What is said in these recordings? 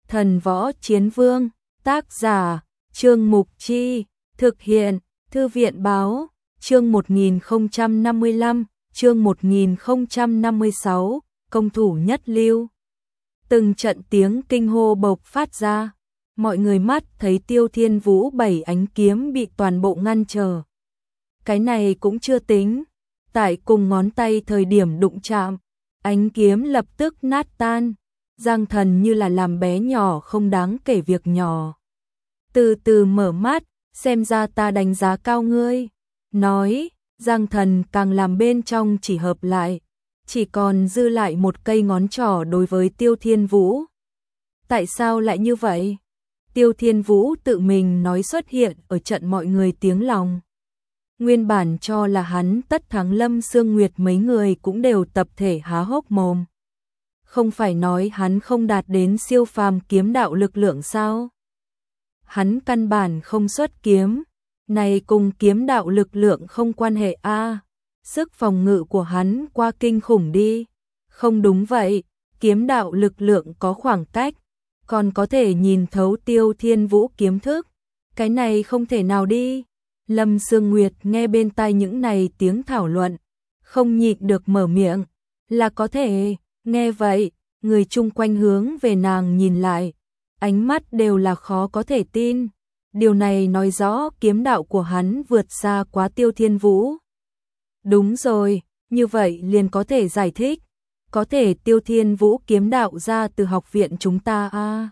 Thần Võ Chiến Vương, tác giả, Trương Mục Chi, thực hiện, Thư viện Báo, chương 1055, chương 1056, công thủ nhất lưu. Từng trận tiếng kinh hô bộc phát ra, mọi người mắt thấy Tiêu Thiên Vũ 7 ánh kiếm bị toàn bộ ngăn trở. Cái này cũng chưa tính, tại cùng ngón tay thời điểm đụng chạm, ánh kiếm lập tức nát tan. Giang Thần như là làm bé nhỏ không đáng kể việc nhỏ. Từ từ mở mắt, xem ra ta đánh giá cao ngươi. Nói, Giang Thần càng làm bên trong chỉ hợp lại, chỉ còn dư lại một cây ngón trỏ đối với Tiêu Thiên Vũ. Tại sao lại như vậy? Tiêu Thiên Vũ tự mình nói xuất hiện ở trận mọi người tiếng lòng. Nguyên bản cho là hắn tất thắng Lâm Sương Nguyệt mấy người cũng đều tập thể há hốc mồm. Không phải nói hắn không đạt đến siêu phàm kiếm đạo lực lượng sao? Hắn căn bản không xuất kiếm, này cùng kiếm đạo lực lượng không quan hệ a. Sức phòng ngự của hắn quá kinh khủng đi. Không đúng vậy, kiếm đạo lực lượng có khoảng cách, còn có thể nhìn thấu Tiêu Thiên Vũ kiếm thức. Cái này không thể nào đi. Lâm Sương Nguyệt nghe bên tai những này tiếng thảo luận, không nhịn được mở miệng, là có thể. Nghe vậy, người chung quanh hướng về nàng nhìn lại, ánh mắt đều là khó có thể tin. Điều này nói rõ kiếm đạo của hắn vượt xa quá Tiêu Thiên Vũ. Đúng rồi, như vậy liền có thể giải thích. Có thể Tiêu Thiên Vũ kiếm đạo ra từ học viện chúng ta a.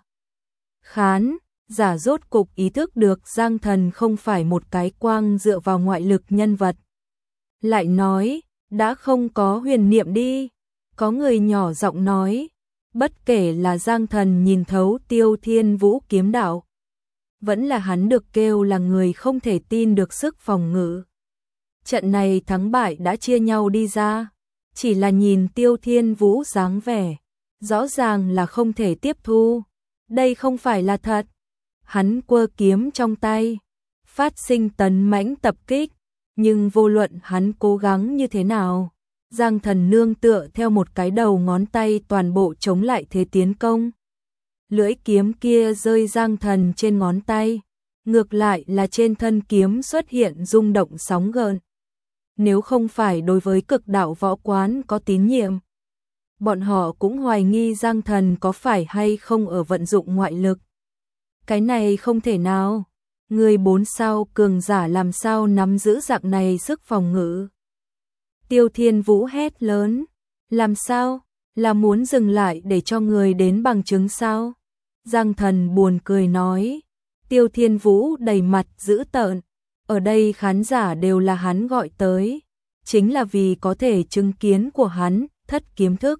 Khán giả rốt cục ý thức được Giang Thần không phải một cái quang dựa vào ngoại lực nhân vật. Lại nói, đã không có huyền niệm đi. Có người nhỏ giọng nói, bất kể là Giang Thần nhìn thấu Tiêu Thiên Vũ kiếm đạo, vẫn là hắn được kêu là người không thể tin được sức phòng ngự. Trận này thắng bại đã chia nhau đi ra, chỉ là nhìn Tiêu Thiên Vũ dáng vẻ, rõ ràng là không thể tiếp thu. Đây không phải là thật. Hắn quơ kiếm trong tay, phát sinh tấn mãnh tập kích, nhưng vô luận hắn cố gắng như thế nào, Giang Thần nương tựa theo một cái đầu ngón tay toàn bộ chống lại thế tiến công. Lưỡi kiếm kia rơi Giang Thần trên ngón tay, ngược lại là trên thân kiếm xuất hiện rung động sóng gợn. Nếu không phải đối với cực đạo võ quán có tín nhiệm, bọn họ cũng hoài nghi Giang Thần có phải hay không ở vận dụng ngoại lực. Cái này không thể nào, người 4 sao cường giả làm sao nắm giữ dạng này sức phòng ngự. Tiêu Thiên Vũ hét lớn, làm sao, là muốn dừng lại để cho người đến bằng chứng sao? Giang Thần buồn cười nói, Tiêu Thiên Vũ đầy mặt dữ tợn, ở đây khán giả đều là hắn gọi tới, chính là vì có thể chứng kiến của hắn, thất kiếm thức.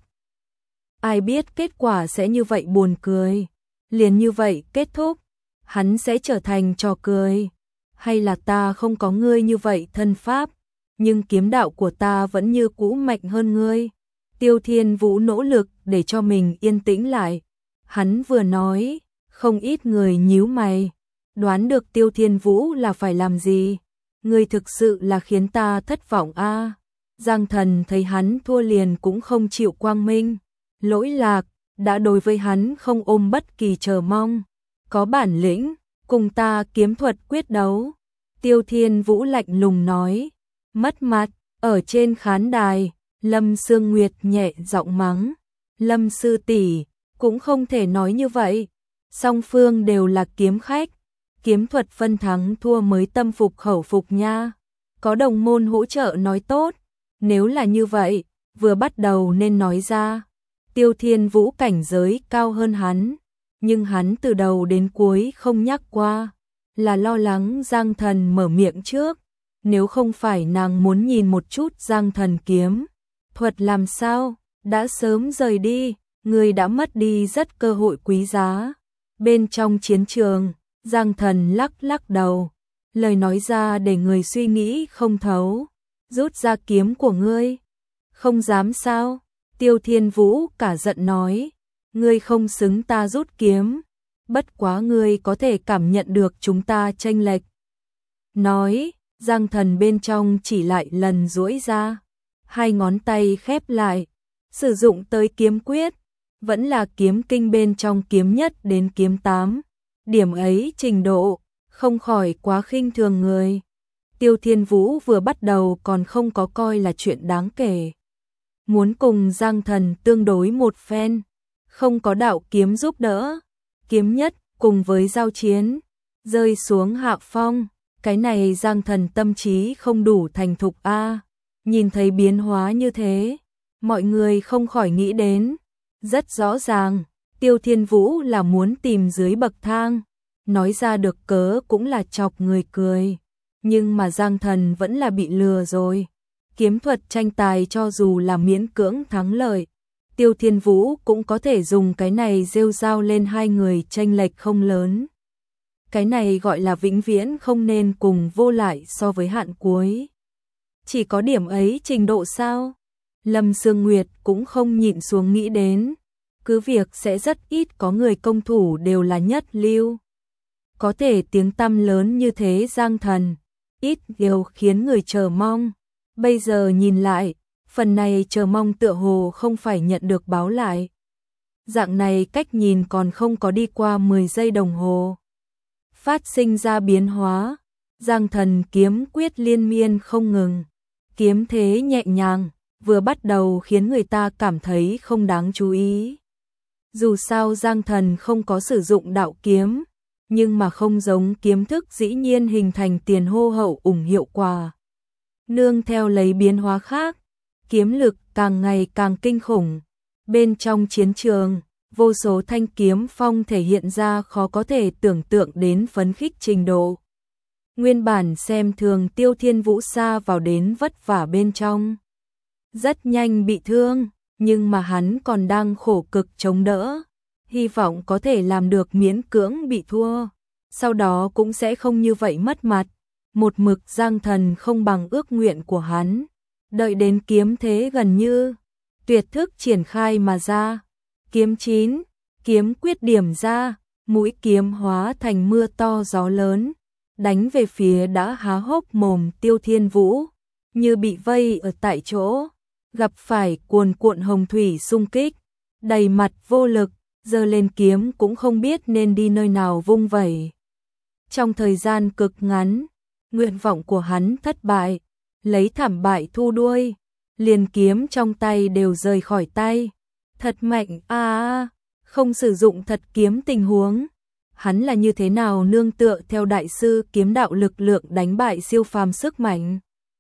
Ai biết kết quả sẽ như vậy buồn cười, liền như vậy kết thúc, hắn sẽ trở thành trò cười, hay là ta không có ngươi như vậy thân pháp, nhưng kiếm đạo của ta vẫn như cũ mạnh hơn ngươi. Tiêu Thiên Vũ nỗ lực để cho mình yên tĩnh lại. Hắn vừa nói, không ít người nhíu mày, đoán được Tiêu Thiên Vũ là phải làm gì. Ngươi thực sự là khiến ta thất vọng a. Giang Thần thấy hắn thua liền cũng không chịu quang minh, lỗi lạc, đã đối với hắn không ôm bất kỳ chờ mong. Có bản lĩnh, cùng ta kiếm thuật quyết đấu. Tiêu Thiên Vũ lạnh lùng nói. Mất mặt, ở trên khán đài, Lâm Sương Nguyệt nhẹ giọng mắng. Lâm sư tỷ, cũng không thể nói như vậy. Song phương đều là kiếm khách, kiếm thuật phân thắng thua mới tâm phục khẩu phục nha. Có đồng môn hỗ trợ nói tốt, nếu là như vậy, vừa bắt đầu nên nói ra. Tiêu Thiên Vũ cảnh giới cao hơn hắn, nhưng hắn từ đầu đến cuối không nhắc qua, là lo lắng Giang Thần mở miệng trước. Nếu không phải nàng muốn nhìn một chút Giang Thần kiếm thuật làm sao, đã sớm rời đi, người đã mất đi rất cơ hội quý giá. Bên trong chiến trường, Giang Thần lắc lắc đầu, lời nói ra để người suy nghĩ không thấu. Rút ra kiếm của ngươi. Không dám sao? Tiêu Thiên Vũ cả giận nói, ngươi không xứng ta rút kiếm, bất quá ngươi có thể cảm nhận được chúng ta chênh lệch. Nói, Giang Thần bên trong chỉ lại lần duỗi ra, hai ngón tay khép lại, sử dụng tới kiếm quyết, vẫn là kiếm kinh bên trong kiếm nhất đến kiếm 8. Điểm ấy trình độ, không khỏi quá khinh thường người. Tiêu Thiên Vũ vừa bắt đầu còn không có coi là chuyện đáng kể. Muốn cùng Giang Thần tương đối một phen, không có đạo kiếm giúp đỡ, kiếm nhất cùng với giao chiến, rơi xuống hạ phong, cái này Giang Thần tâm trí không đủ thành thục a. Nhìn thấy biến hóa như thế, mọi người không khỏi nghĩ đến, rất rõ ràng, Tiêu Thiên Vũ là muốn tìm dưới bậc thang, nói ra được cớ cũng là chọc người cười, nhưng mà Giang Thần vẫn là bị lừa rồi. Kiếm thuật tranh tài cho dù là miễn cưỡng thắng lợi, Tiêu Thiên Vũ cũng có thể dùng cái này rêu rao lên hai người chênh lệch không lớn. Cái này gọi là vĩnh viễn không nên cùng vô lại so với hạn cuối. Chỉ có điểm ấy trình độ sao? Lâm Sương Nguyệt cũng không nhịn xuống nghĩ đến, cứ việc sẽ rất ít có người công thủ đều là nhất lưu. Có thể tiếng tăm lớn như thế Giang Thần, ít điều khiến người chờ mong. Bây giờ nhìn lại, phần này chờ mong tựa hồ không phải nhận được báo lại. Dạng này cách nhìn còn không có đi qua 10 giây đồng hồ. Phát sinh ra biến hóa, Giang Thần kiếm quyết liên miên không ngừng. Kiếm thế nhẹ nhàng, vừa bắt đầu khiến người ta cảm thấy không đáng chú ý. Dù sao Giang Thần không có sử dụng đạo kiếm, nhưng mà không giống kiếm thức dĩ nhiên hình thành tiền hô hậu ủng hiệu quả. Nương theo lấy biến hóa khác, kiếm lực càng ngày càng kinh khủng. Bên trong chiến trường, vô số thanh kiếm phong thể hiện ra khó có thể tưởng tượng đến phấn khích trình độ. Nguyên bản xem thường Tiêu Thiên Vũ xa vào đến vất vả bên trong. Rất nhanh bị thương, nhưng mà hắn còn đang khổ cực chống đỡ. Hy vọng có thể làm được miễn cưỡng bị thua. Sau đó cũng sẽ không như vậy mất mặt. Một mực Giang Thần không bằng ước nguyện của hắn. Đợi đến kiếm thế gần như tuyệt thức triển khai mà ra. Kiếm 9, kiếm quyết điểm ra, mũi kiếm hóa thành mưa to gió lớn, đánh về phía đã há hốc mồm Tiêu Thiên Vũ, như bị vây ở tại chỗ, gặp phải cuồn cuộn hồng thủy xung kích, đầy mặt vô lực, giơ lên kiếm cũng không biết nên đi nơi nào vung vẩy. Trong thời gian cực ngắn, nguyện vọng của hắn thất bại, lấy thảm bại thu đuôi, liền kiếm trong tay đều rời khỏi tay. Thật mạnh không sử dụng thật kiếm tình huống. Hắn là như thế nào nương tựa theo đại sư kiếm đạo lực lượng đánh bại siêu phàm sức mạnh.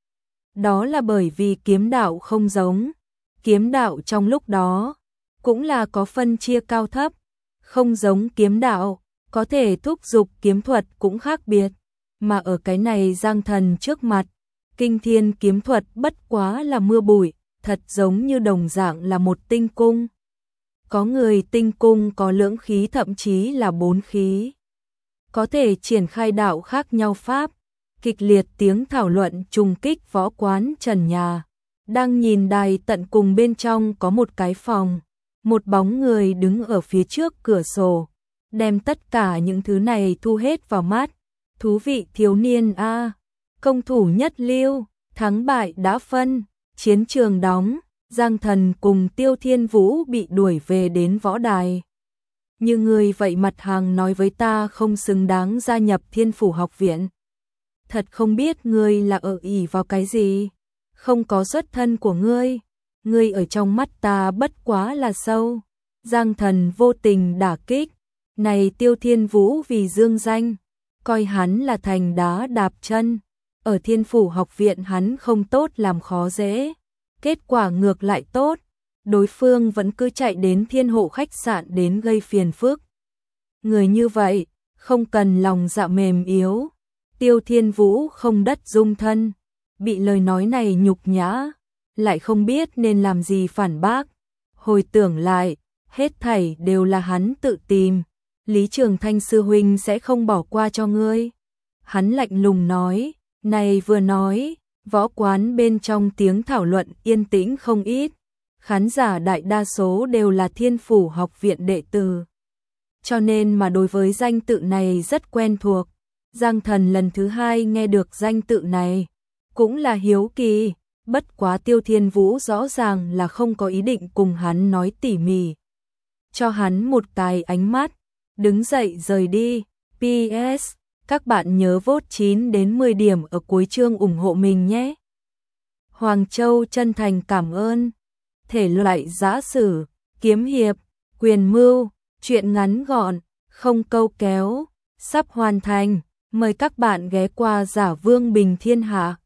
Đó là bởi vì kiếm đạo không giống. Kiếm đạo trong lúc đó cũng là có phân chia cao thấp. Không giống kiếm đạo, có thể thúc giục kiếm thuật cũng khác biệt. Mà ở cái này Giang Thần trước mặt, kinh thiên kiếm thuật bất quá là mưa bụi, thật giống như đồng dạng là một tinh cung. Có người tinh cung có lưỡng khí thậm chí là 4 khí. Có thể triển khai đạo khác nhau pháp. Kịch liệt tiếng thảo luận trùng kích võ quán trần nhà. Đang nhìn đài tận cùng bên trong có một cái phòng. Một bóng người đứng ở phía trước cửa sổ. Đem tất cả những thứ này thu hết vào mắt. Thú vị thiếu niên công thủ nhất lưu, thắng bại đã phân, chiến trường đóng. Giang Thần cùng Tiêu Thiên Vũ bị đuổi về đến võ đài. Như người vậy mặt hàng nói với ta không xứng đáng gia nhập Thiên Phủ học viện. Thật không biết ngươi là ở ỷ vào cái gì. Không có xuất thân của ngươi. Ngươi ở trong mắt ta bất quá là sâu. Giang Thần vô tình đả kích. Này Tiêu Thiên Vũ vì dương danh, coi hắn là thành đá đạp chân. Ở Thiên Phủ học viện hắn không tốt làm khó dễ. Kết quả ngược lại tốt, đối phương vẫn cứ chạy đến Thiên Hộ khách sạn đến gây phiền phức. Người như vậy, không cần lòng dạ mềm yếu. Tiêu Thiên Vũ không đất dung thân, bị lời nói này nhục nhã, lại không biết nên làm gì phản bác. Hồi tưởng lại, hết thảy đều là hắn tự tìm, Lý Trường Thanh sư huynh sẽ không bỏ qua cho ngươi. Hắn lạnh lùng nói, này vừa nói, võ quán bên trong tiếng thảo luận yên tĩnh không ít, khán giả đại đa số đều là Thiên Phủ học viện đệ tử. Cho nên mà đối với danh tự này rất quen thuộc. Giang Thần lần thứ hai nghe được danh tự này, cũng là hiếu kỳ, bất quá Tiêu Thiên Vũ rõ ràng là không có ý định cùng hắn nói tỉ mỉ. cho hắn một cái ánh mắt, đứng dậy rời đi. PS, các bạn nhớ vote 9 đến 10 điểm ở cuối chương ủng hộ mình nhé. Hoàng Châu chân thành cảm ơn. Thể loại giã sử, kiếm hiệp, quyền mưu, truyện ngắn gọn, không câu kéo, sắp hoàn thành. Mời các bạn ghé qua Giả Vương Bình Thiên Hạ.